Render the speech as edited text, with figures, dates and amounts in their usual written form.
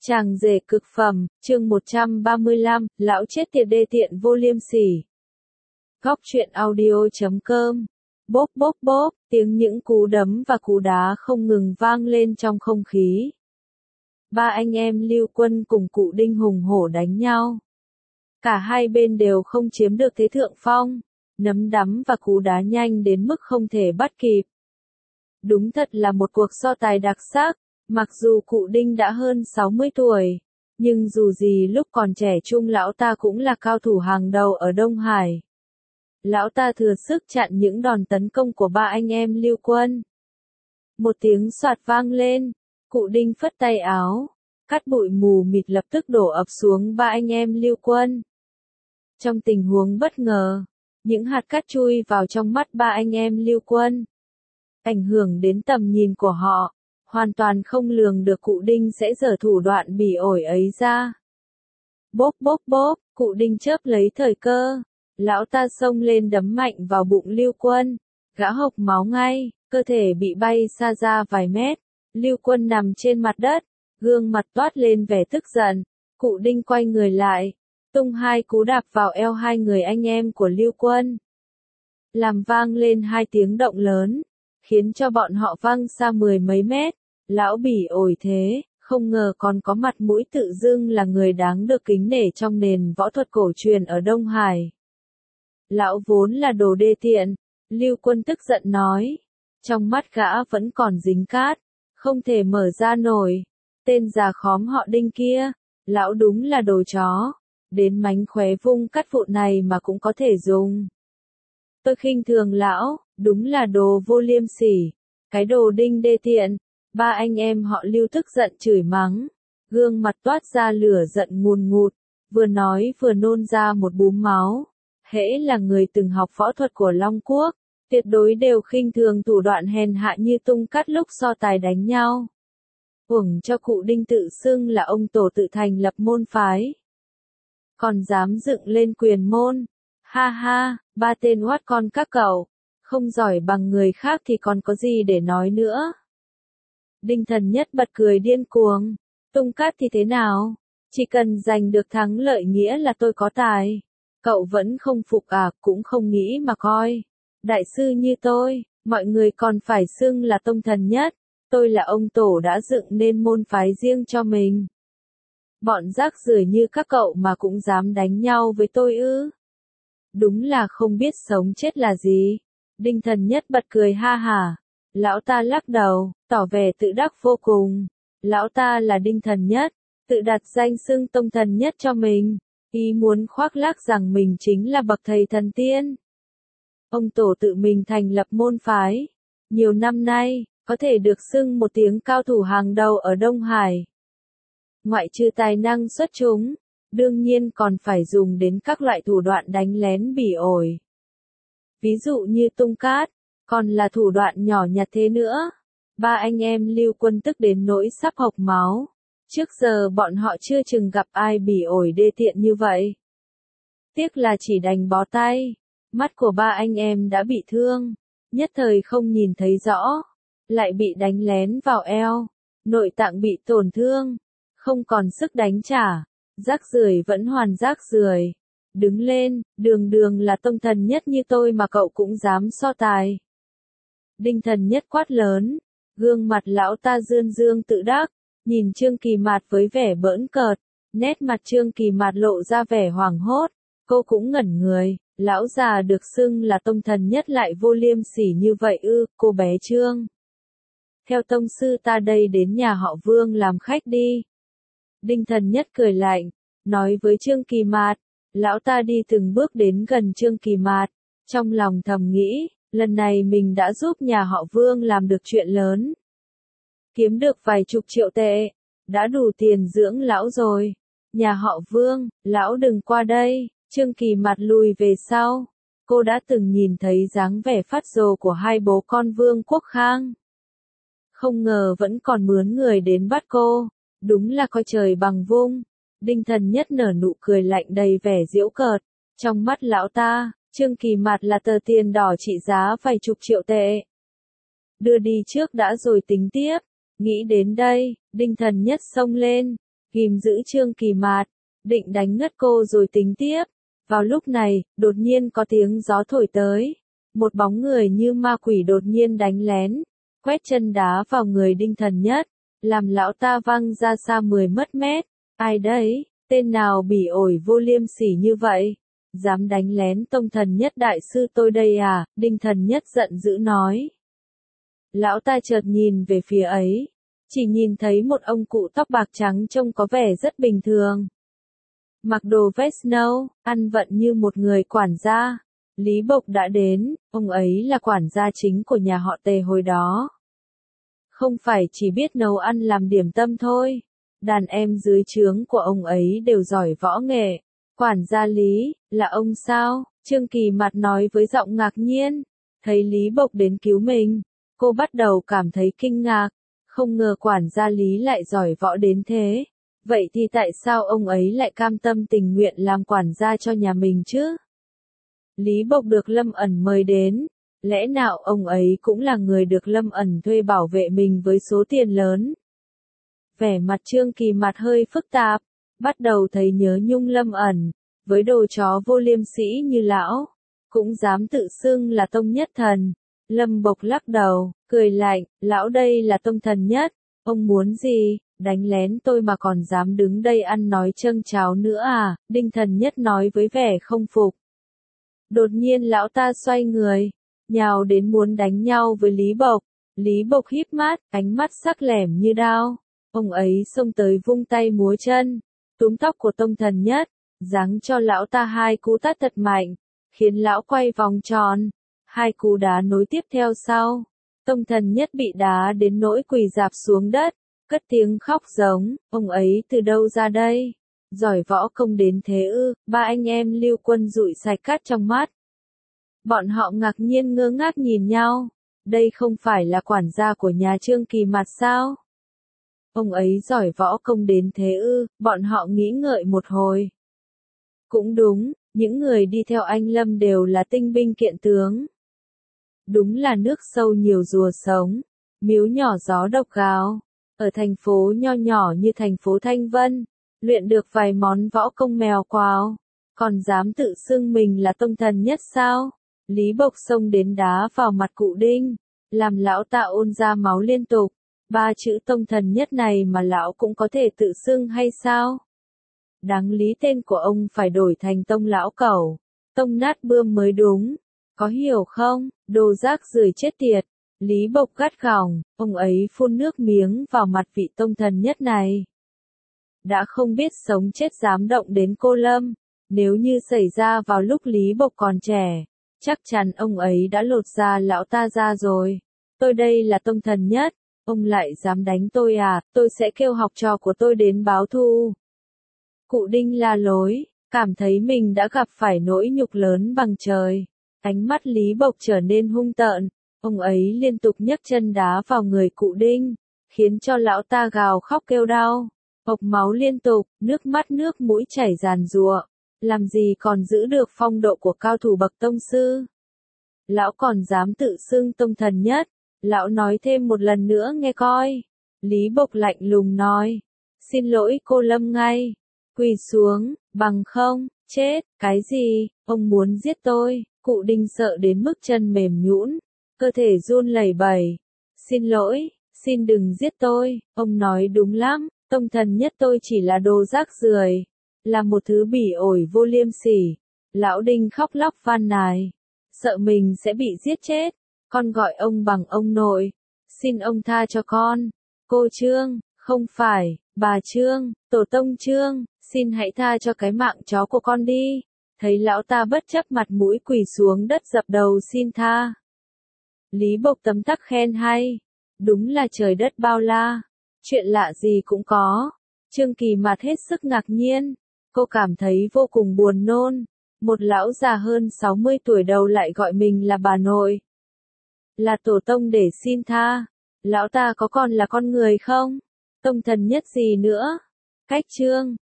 Chàng rể cực phẩm, chương 135, lão chết tiệt đê tiện vô liêm sỉ. Góc truyện audio.com. Bốp bốp bốp, tiếng những cú đấm và cú đá không ngừng vang lên trong không khí. Ba anh em Lưu Quân cùng cụ Đinh hùng hổ đánh nhau. Cả hai bên đều không chiếm được thế thượng phong, nấm đấm và cú đá nhanh đến mức không thể bắt kịp. Đúng thật là một cuộc so tài đặc sắc. Mặc dù cụ Đinh đã hơn 60 tuổi, nhưng dù gì lúc còn trẻ trung lão ta cũng là cao thủ hàng đầu ở Đông Hải. Lão ta thừa sức chặn những đòn tấn công của ba anh em Lưu Quân. Một tiếng xoạt vang lên, cụ Đinh phất tay áo, cát bụi mù mịt lập tức đổ ập xuống ba anh em Lưu Quân. Trong tình huống bất ngờ, những hạt cát chui vào trong mắt ba anh em Lưu Quân, ảnh hưởng đến tầm nhìn của họ. Hoàn toàn không lường được cụ Đinh sẽ giở thủ đoạn bỉ ổi ấy ra. Bốp bốp bốp, cụ Đinh chớp lấy thời cơ. Lão ta xông lên đấm mạnh vào bụng Lưu Quân. Gã hộc máu ngay, cơ thể bị bay xa ra vài mét. Lưu Quân nằm trên mặt đất, gương mặt toát lên vẻ tức giận. Cụ Đinh quay người lại, tung hai cú đạp vào eo hai người anh em của Lưu Quân. Làm vang lên hai tiếng động lớn, khiến cho bọn họ văng xa mười mấy mét. Lão bỉ ổi thế, không ngờ còn có mặt mũi tự dưng là người đáng được kính nể trong nền võ thuật cổ truyền ở Đông Hải. Lão vốn là đồ đê tiện, Lưu Quân tức giận nói. Trong mắt gã vẫn còn dính cát, không thể mở ra nổi. Tên già khóm họ Đinh kia, lão đúng là đồ chó, đến mánh khóe vung cát vụn này mà cũng có thể dùng. Tôi khinh thường lão, đúng là đồ vô liêm sỉ, cái đồ Đinh đê tiện. Ba anh em họ Lưu tức giận chửi mắng, gương mặt toát ra lửa giận ngùn ngụt, vừa nói vừa nôn ra một búm máu. Hễ là người từng học võ thuật của Long Quốc, tuyệt đối đều khinh thường thủ đoạn hèn hạ như tung cát lúc so tài đánh nhau. Uổng cho cụ Đinh tự xưng là ông tổ tự thành lập môn phái, còn dám dựng lên quyền môn. Ha ha, ba tên oát con các cậu, không giỏi bằng người khác thì còn có gì để nói nữa. Đinh Thần Nhất bật cười điên cuồng, tung cát thì thế nào? Chỉ cần giành được thắng lợi nghĩa là tôi có tài. Cậu vẫn không phục à, cũng không nghĩ mà coi. Đại sư như tôi, mọi người còn phải xưng là tông thần nhất. Tôi là ông tổ đã dựng nên môn phái riêng cho mình. Bọn rác rưởi như các cậu mà cũng dám đánh nhau với tôi ư? Đúng là không biết sống chết là gì. Đinh Thần Nhất bật cười ha hả. Lão ta lắc đầu, tỏ vẻ tự đắc vô cùng. Lão ta là Đinh Thần Nhất, tự đặt danh xưng tông thần nhất cho mình, ý muốn khoác lác rằng mình chính là bậc thầy thần tiên. Ông tổ tự mình thành lập môn phái, nhiều năm nay, có thể được xưng một tiếng cao thủ hàng đầu ở Đông Hải. Ngoại trừ tài năng xuất chúng, đương nhiên còn phải dùng đến các loại thủ đoạn đánh lén bỉ ổi. Ví dụ như tung cát. Còn là thủ đoạn nhỏ nhặt thế nữa. Ba anh em Lưu Quân tức đến nỗi sắp hộc máu. Trước giờ bọn họ chưa chừng gặp ai bỉ ổi đê tiện như vậy. Tiếc là chỉ đành bó tay. Mắt của ba anh em đã bị thương, nhất thời không nhìn thấy rõ. Lại bị đánh lén vào eo, nội tạng bị tổn thương, không còn sức đánh trả. Rác rưởi vẫn hoàn rác rưởi. Đứng lên, đường đường là tông thần nhất như tôi mà cậu cũng dám so tài. Đinh Thần Nhất quát lớn, gương mặt lão ta dương dương tự đắc, nhìn Trương Kỳ Mạt với vẻ bỡn cợt, nét mặt Trương Kỳ Mạt lộ ra vẻ hoảng hốt, cô cũng ngẩn người, lão già được xưng là tông thần nhất lại vô liêm sỉ như vậy ư, cô bé Trương. Theo tông sư ta đây đến nhà họ Vương làm khách đi. Đinh Thần Nhất cười lạnh, nói với Trương Kỳ Mạt, lão ta đi từng bước đến gần Trương Kỳ Mạt, trong lòng thầm nghĩ. Lần này mình đã giúp nhà họ Vương làm được chuyện lớn. Kiếm được vài chục triệu tệ, đã đủ tiền dưỡng lão rồi. Nhà họ Vương, lão đừng qua đây. Trương Kỳ Mạt lùi về sau. Cô đã từng nhìn thấy dáng vẻ phát rồ của hai bố con Vương Quốc Khang. Không ngờ vẫn còn mướn người đến bắt cô. Đúng là coi trời bằng vung. Đinh Thần Nhất nở nụ cười lạnh đầy vẻ giễu cợt. Trong mắt lão ta, Trương Kỳ Mạt là tờ tiền đỏ trị giá vài chục triệu tệ. Đưa đi trước đã rồi tính tiếp. Nghĩ đến đây, Đinh Thần Nhất xông lên, ghim giữ Trương Kỳ Mạt, định đánh ngất cô rồi tính tiếp. Vào lúc này, đột nhiên có tiếng gió thổi tới. Một bóng người như ma quỷ đột nhiên đánh lén, quét chân đá vào người Đinh Thần Nhất, làm lão ta văng ra xa 10 mét. Ai đấy, tên nào bỉ ổi vô liêm sỉ như vậy? Dám đánh lén Tông Thần Nhất đại sư tôi đây à? Đinh Thần Nhất giận dữ nói. Lão ta chợt nhìn về phía ấy, chỉ nhìn thấy một ông cụ tóc bạc trắng trông có vẻ rất bình thường. Mặc đồ vest nâu, ăn vận như một người quản gia. Lý Bộc đã đến, ông ấy là quản gia chính của nhà họ Tề hồi đó. Không phải chỉ biết nấu ăn làm điểm tâm thôi, đàn em dưới trướng của ông ấy đều giỏi võ nghệ. Quản gia Lý, là ông sao? Trương Kỳ Mạt nói với giọng ngạc nhiên. Thấy Lý Bộc đến cứu mình, cô bắt đầu cảm thấy kinh ngạc, không ngờ quản gia Lý lại giỏi võ đến thế. Vậy thì tại sao ông ấy lại cam tâm tình nguyện làm quản gia cho nhà mình chứ? Lý Bộc được Lâm Ẩn mời đến, lẽ nào ông ấy cũng là người được Lâm Ẩn thuê bảo vệ mình với số tiền lớn? Vẻ mặt Trương Kỳ Mạt hơi phức tạp, bắt đầu thấy nhớ nhung Lâm Ẩn, với đồ chó vô liêm sỉ như lão, cũng dám tự xưng là Tông Nhất Thần. Lâm Bộc lắc đầu, cười lạnh, lão đây là Tông Thần Nhất, ông muốn gì, đánh lén tôi mà còn dám đứng đây ăn nói châng cháo nữa à? Đinh Thần Nhất nói với vẻ không phục. Đột nhiên lão ta xoay người, nhào đến muốn đánh nhau với Lý Bộc. Lý Bộc híp mắt, ánh mắt sắc lẻm như đao. Ông ấy xông tới vung tay múa chân, túm tóc của Tông Thần Nhất, giáng cho lão ta 2 cú tát thật mạnh, khiến lão quay vòng tròn. 2 cú đá nối tiếp theo sau. Tông Thần Nhất bị đá đến nỗi quỳ rạp xuống đất, cất tiếng khóc giống, ông ấy từ đâu ra đây? Giỏi võ công đến thế ư? Ba anh em Lưu Quân dụi sạch cát trong mắt. Bọn họ ngạc nhiên ngơ ngác nhìn nhau. Đây không phải là quản gia của nhà Trương Kỳ Mạt sao? Ông ấy giỏi võ công đến thế ư? Bọn họ nghĩ ngợi một hồi. Cũng đúng, những người đi theo anh Lâm đều là tinh binh kiện tướng. Đúng là nước sâu nhiều rùa sống, miếu nhỏ gió độc gào. Ở thành phố nho nhỏ như thành phố Thanh Vân, luyện được vài món võ công mèo quào, còn dám tự xưng mình là Tông Thần Nhất sao? Lý Bộc xông đến đá vào mặt cụ Đinh, làm lão ta ôn ra máu liên tục. 3 chữ Tông Thần Nhất này mà lão cũng có thể tự xưng hay sao? Đáng lý tên của ông phải đổi thành Tông Lão Cẩu, Tông Nát Bươm mới đúng. Có hiểu không? Đồ rác rưởi chết tiệt. Lý Bộc gắt gỏng, ông ấy phun nước miếng vào mặt vị Tông Thần Nhất này. Đã không biết sống chết dám động đến cô Lâm, nếu như xảy ra vào lúc Lý Bộc còn trẻ, chắc chắn ông ấy đã lột da lão ta ra rồi. Tôi đây là Tông Thần Nhất, ông lại dám đánh tôi à? Tôi sẽ kêu học trò của tôi đến báo thù. Cụ Đinh la lối, cảm thấy mình đã gặp phải nỗi nhục lớn bằng trời. Ánh mắt Lý Bộc trở nên hung tợn, ông ấy liên tục nhấc chân đá vào người cụ Đinh, khiến cho lão ta gào khóc kêu đau, hộc máu liên tục, nước mũi chảy ràn rụa, làm gì còn giữ được phong độ của cao thủ bậc tông sư. Lão còn dám tự xưng Tông Thần Nhất, lão nói thêm một lần nữa nghe coi. Lý Bộc lạnh lùng nói, xin lỗi cô Lâm ngay, quỳ xuống, bằng không, chết, cái gì, ông muốn giết tôi? Cụ Đinh sợ đến mức chân mềm nhũn, cơ thể run lẩy bẩy. Xin lỗi, xin đừng giết tôi, ông nói đúng lắm, Tông Thần Nhất tôi chỉ là đồ rác rưởi, là một thứ bỉ ổi vô liêm sỉ. Lão Đinh khóc lóc van nài, sợ mình sẽ bị giết chết, con gọi ông bằng ông nội, xin ông tha cho con. Cô Trương, không phải, bà Trương, tổ tông Trương, xin hãy tha cho cái mạng chó của con đi. Thấy lão ta bất chấp mặt mũi quỳ xuống đất dập đầu xin tha. Lý Bộc tấm tắc khen hay, đúng là trời đất bao la, chuyện lạ gì cũng có. Trương Kỳ Mạt hết sức ngạc nhiên, cô cảm thấy vô cùng buồn nôn, một lão già hơn 60 tuổi đầu lại gọi mình là bà nội, là tổ tông để xin tha. Lão ta có còn là con người không? Tông Thần Nhất gì nữa? Cách Trương,